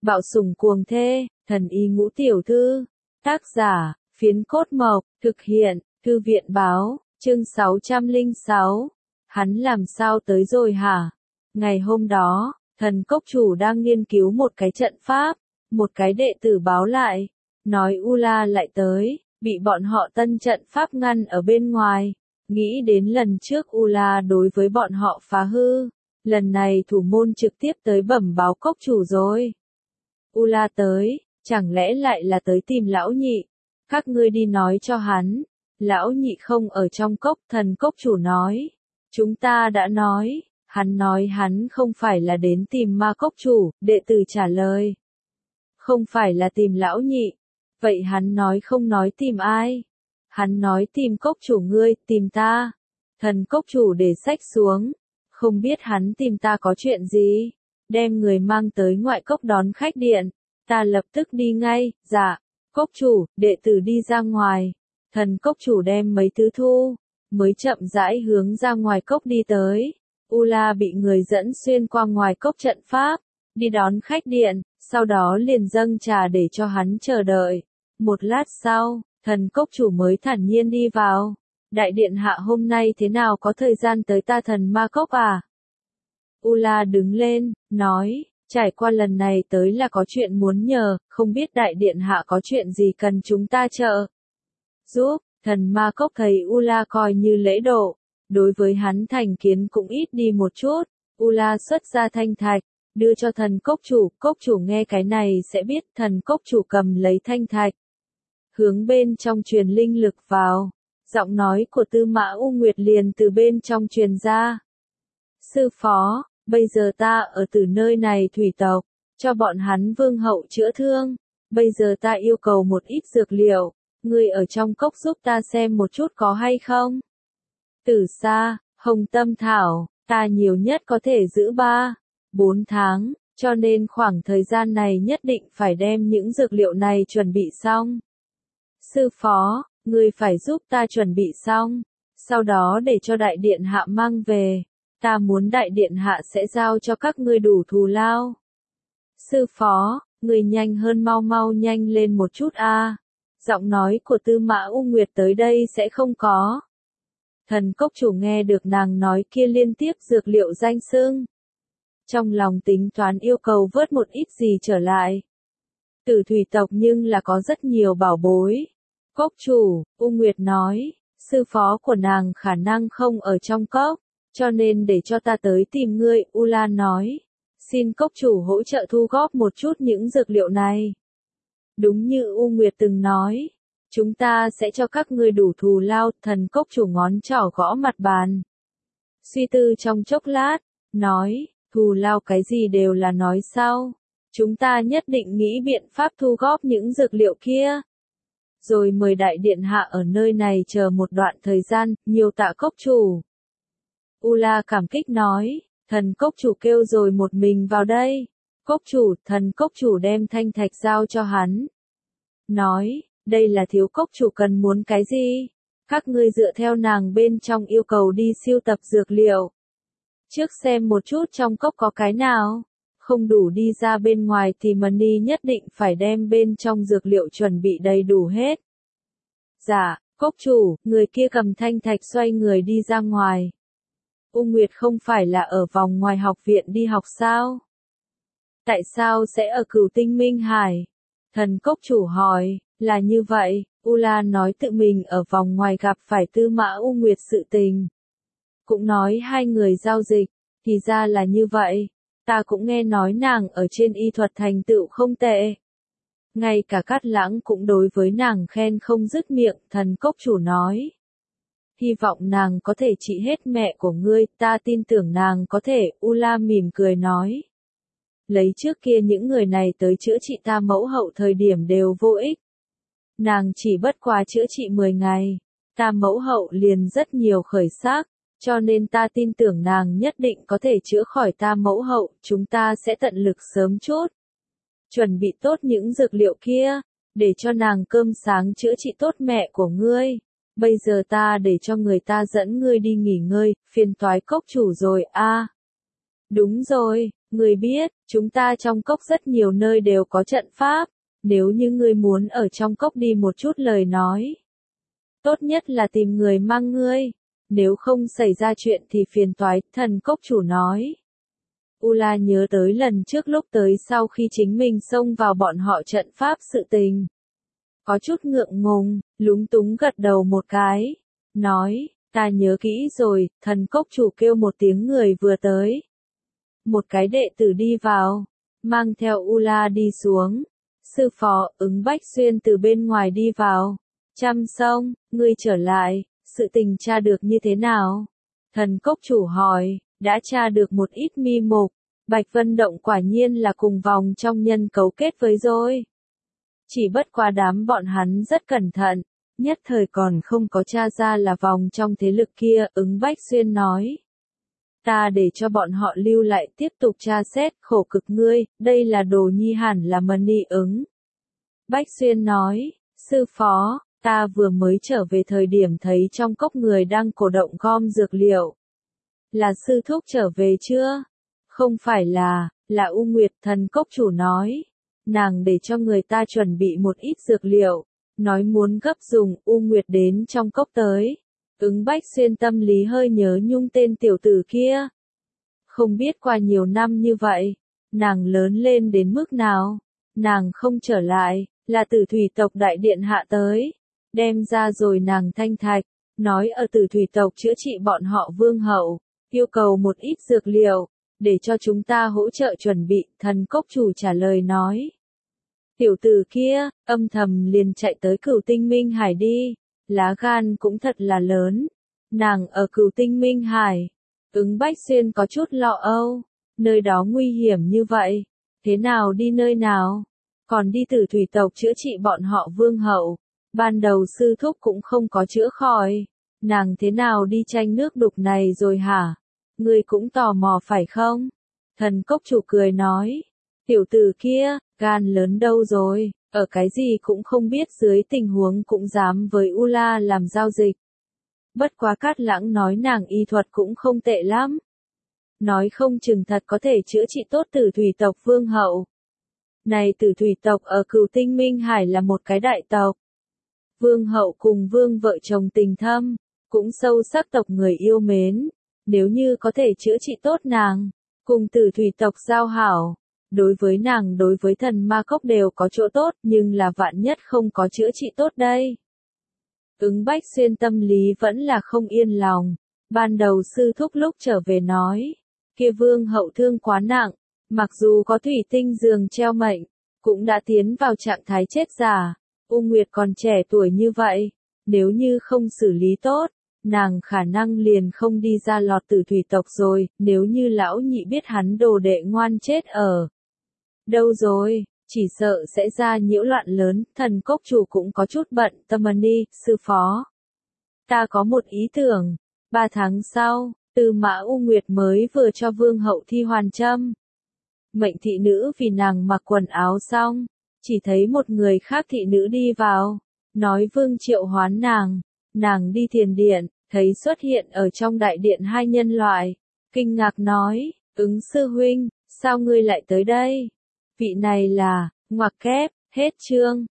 Bạo sủng cuồng thê, thần y ngũ tiểu thư. Tác giả, Phiến Cốt Mộc, thực hiện, Thư viện báo, chương 606. Hắn làm sao tới rồi hả? Ngày hôm đó, thần cốc chủ đang nghiên cứu một cái trận pháp, một cái đệ tử báo lại, nói Ula lại tới, bị bọn họ tân trận pháp ngăn ở bên ngoài. Nghĩ đến lần trước Ula đối với bọn họ phá hư, lần này thủ môn trực tiếp tới bẩm báo cốc chủ rồi. Ula tới, chẳng lẽ lại là tới tìm lão nhị? Các ngươi đi nói cho hắn, lão nhị không ở trong cốc. Thần cốc chủ nói, chúng ta đã nói, hắn không phải là đến tìm ma cốc chủ. Đệ tử trả lời, không phải là tìm lão nhị. Vậy hắn nói không nói tìm ai? Hắn nói tìm cốc chủ ngươi, tìm ta. Thần cốc chủ để sách xuống, không biết hắn tìm ta có chuyện gì. Đem người mang tới ngoại cốc đón khách điện, ta lập tức đi ngay. Dạ, cốc chủ. Đệ tử đi ra ngoài, thần cốc chủ đem mấy thứ thu, mới chậm rãi hướng ra ngoài cốc đi tới. Ula bị người dẫn xuyên qua ngoài cốc trận pháp, đi đón khách điện, sau đó liền dâng trà để cho hắn chờ đợi. Một lát sau, thần cốc chủ mới thản nhiên đi vào. Đại điện hạ hôm nay thế nào có thời gian tới ta thần ma cốc à? Ula đứng lên, nói, trải qua lần này tới là có chuyện muốn nhờ, không biết đại điện hạ có chuyện gì cần chúng ta trợ giúp. Thần ma cốc thấy Ula coi như lễ độ, đối với hắn thành kiến cũng ít đi một chút. Ula xuất ra thanh thạch, đưa cho thần cốc chủ nghe cái này sẽ biết. Thần cốc chủ cầm lấy thanh thạch, hướng bên trong truyền linh lực vào, giọng nói của Tư Mã U Nguyệt liền từ bên trong truyền ra. Sư phó, bây giờ ta ở từ nơi này thủy tộc, cho bọn hắn vương hậu chữa thương, bây giờ ta yêu cầu một ít dược liệu, ngươi ở trong cốc giúp ta xem một chút có hay không? Tử sa, hồng tâm thảo, ta nhiều nhất có thể giữ 3-4 tháng, cho nên khoảng thời gian này nhất định phải đem những dược liệu này chuẩn bị xong. Sư phó, ngươi phải giúp ta chuẩn bị xong, sau đó để cho đại điện hạ mang về, ta muốn đại điện hạ sẽ giao cho các ngươi đủ thù lao. Sư phó, ngươi nhanh hơn, mau nhanh lên một chút a. Giọng nói của Tư Mã U Nguyệt tới đây sẽ không có. Thần cốc chủ nghe được nàng nói kia liên tiếp dược liệu danh xưng, trong lòng tính toán yêu cầu vớt một ít gì trở lại. Tử thủy tộc nhưng là có rất nhiều bảo bối. Cốc chủ, U Nguyệt nói, sư phó của nàng khả năng không ở trong cốc, cho nên để cho ta tới tìm ngươi. Ula nói, xin cốc chủ hỗ trợ thu góp một chút những dược liệu này. Đúng như U Nguyệt từng nói, chúng ta sẽ cho các ngươi đủ thù lao. Thần cốc chủ ngón trỏ gõ mặt bàn, suy tư trong chốc lát, nói, thù lao cái gì đều là nói sau, chúng ta nhất định nghĩ biện pháp thu góp những dược liệu kia. Rồi mời đại điện hạ ở nơi này chờ một đoạn thời gian. Nhiều tạ cốc chủ. Ula cảm kích nói, thần cốc chủ kêu rồi một mình vào đây. Cốc chủ, thần cốc chủ đem thanh thạch giao cho hắn. Nói, đây là thiếu cốc chủ cần muốn cái gì? Các ngươi dựa theo nàng bên trong yêu cầu đi siêu tập dược liệu. Trước xem một chút trong cốc có cái nào. Không đủ đi ra bên ngoài thì Mani nhất định phải đem bên trong dược liệu chuẩn bị đầy đủ hết. Dạ, cốc chủ. Người kia cầm thanh thạch xoay người đi ra ngoài. U Nguyệt không phải là ở vòng ngoài học viện đi học sao? Tại sao sẽ ở Cửu Tinh Minh Hải? Thần cốc chủ hỏi, là như vậy. Ula nói tự mình ở vòng ngoài gặp phải Tư Mã U Nguyệt sự tình. Cũng nói hai người giao dịch, thì ra là như vậy. Ta cũng nghe nói nàng ở trên y thuật thành tựu không tệ. Ngay cả Cát Lãng cũng đối với nàng khen không dứt miệng. Thần cốc chủ nói, hy vọng nàng có thể trị hết mẹ của ngươi. Ta tin tưởng nàng có thể. Ula mỉm cười nói, lấy trước kia những người này tới chữa trị ta mẫu hậu thời điểm đều vô ích. Nàng chỉ bất quá chữa trị 10 ngày, ta mẫu hậu liền rất nhiều khởi sắc. Cho nên ta tin tưởng nàng nhất định có thể chữa khỏi ta mẫu hậu. Chúng ta sẽ tận lực sớm chút chuẩn bị tốt những dược liệu kia, để cho nàng cơm sáng chữa trị tốt mẹ của ngươi. Bây giờ ta để cho người ta dẫn ngươi đi nghỉ ngơi. Phiền toái cốc chủ rồi a. Đúng rồi, Ngươi biết, chúng ta trong cốc rất nhiều nơi đều có trận pháp, nếu như ngươi muốn ở trong cốc đi một chút lời nói. Tốt nhất là tìm người mang ngươi, nếu không xảy ra chuyện thì phiền toái, thần cốc chủ nói. Ula nhớ tới lần trước lúc tới sau khi chính mình xông vào bọn họ trận pháp sự tình. Có chút ngượng ngùng, lúng túng gật đầu một cái, nói, ta nhớ kỹ rồi, thần cốc chủ kêu một tiếng người vừa tới. Một cái đệ tử đi vào, mang theo Ula đi xuống. Sư phó, Ứng Bách Xuyên từ bên ngoài đi vào. Chăm sông, ngươi trở lại, sự tình tra được như thế nào? Thần cốc chủ hỏi, đã tra được một ít mi mục. Bạch Vân Động quả nhiên là cùng vòng trong nhân cấu kết với rồi. Chỉ bất quá đám bọn hắn rất cẩn thận, nhất thời còn không có tra ra là vòng trong thế lực kia, Ứng Bách Xuyên nói. Ta để cho bọn họ lưu lại tiếp tục tra xét, khổ cực ngươi, đây là đồ nhi hẳn là Mani Ứng. Bách Xuyên nói, sư phó, ta vừa mới trở về thời điểm thấy trong cốc người đang cổ động gom dược liệu. Là sư thúc trở về chưa? Không phải là U Nguyệt, thần cốc chủ nói. Nàng để cho người ta chuẩn bị một ít dược liệu, nói muốn gấp dùng, U Nguyệt đến trong cốc tới. Ứng Bách Xuyên tâm lý hơi nhớ nhung tên tiểu tử kia. Không biết qua nhiều năm như vậy, nàng lớn lên đến mức nào, nàng không trở lại, là Tử Thủy tộc đại điện hạ tới, đem ra rồi nàng thanh thạch, nói ở Tử Thủy tộc chữa trị bọn họ vương hậu, yêu cầu một ít dược liệu, để cho chúng ta hỗ trợ chuẩn bị, thần cốc chủ trả lời nói. Tiểu tử kia, âm thầm liền chạy tới Cửu Tinh Minh Hải đi, lá gan cũng thật là lớn, nàng ở Cửu Tinh Minh Hải. Ứng Bách Xuyên có chút lo âu, nơi đó nguy hiểm như vậy, thế nào đi nơi nào, còn đi Tử Thủy tộc chữa trị bọn họ vương hậu, ban đầu sư thúc cũng không có chữa khỏi, nàng thế nào đi tranh nước đục này rồi hả? Ngươi cũng tò mò phải không? Thần cốc chủ cười nói, tiểu tử kia, gan lớn đâu rồi, ở cái gì cũng không biết dưới tình huống cũng dám với Ula làm giao dịch. Bất quá Cát Lãng nói nàng y thuật cũng không tệ lắm. Nói không chừng thật có thể chữa trị tốt Tử Thủy tộc vương hậu. Này Tử Thủy tộc ở Cửu Tinh Minh Hải là một cái đại tộc. Vương hậu cùng vương vợ chồng tình thâm, cũng sâu sắc tộc người yêu mến. Nếu như có thể chữa trị tốt nàng, cùng Tử Thủy tộc giao hảo, đối với nàng đối với thần ma cốc đều có chỗ tốt, nhưng là vạn nhất không có chữa trị tốt đây. Ứng Bách Xuyên tâm lý vẫn là không yên lòng, ban đầu sư thúc lúc trở về nói, kia vương hậu thương quá nặng, mặc dù có thủy tinh giường treo mệnh, cũng đã tiến vào trạng thái chết già, U Nguyệt còn trẻ tuổi như vậy, nếu như không xử lý tốt, nàng khả năng liền không đi ra lọt Tử Thủy tộc rồi, nếu như lão nhị biết hắn đồ đệ ngoan chết ở đâu rồi, chỉ sợ sẽ ra nhiễu loạn lớn, thần cốc chủ cũng có chút bận, Tamani, sư phó. Ta có một ý tưởng, 3 tháng sau, Tư Mã U Nguyệt mới vừa cho vương hậu thi hoàn châm. Mệnh thị nữ vì nàng mặc quần áo xong, chỉ thấy một người khác thị nữ đi vào, nói vương triệu hoán nàng đi thiền điện, thấy xuất hiện ở trong đại điện hai nhân loại, kinh ngạc nói, Ứng sư huynh, sao ngươi lại tới đây? Vị này là, ngoặc kép, hết chương.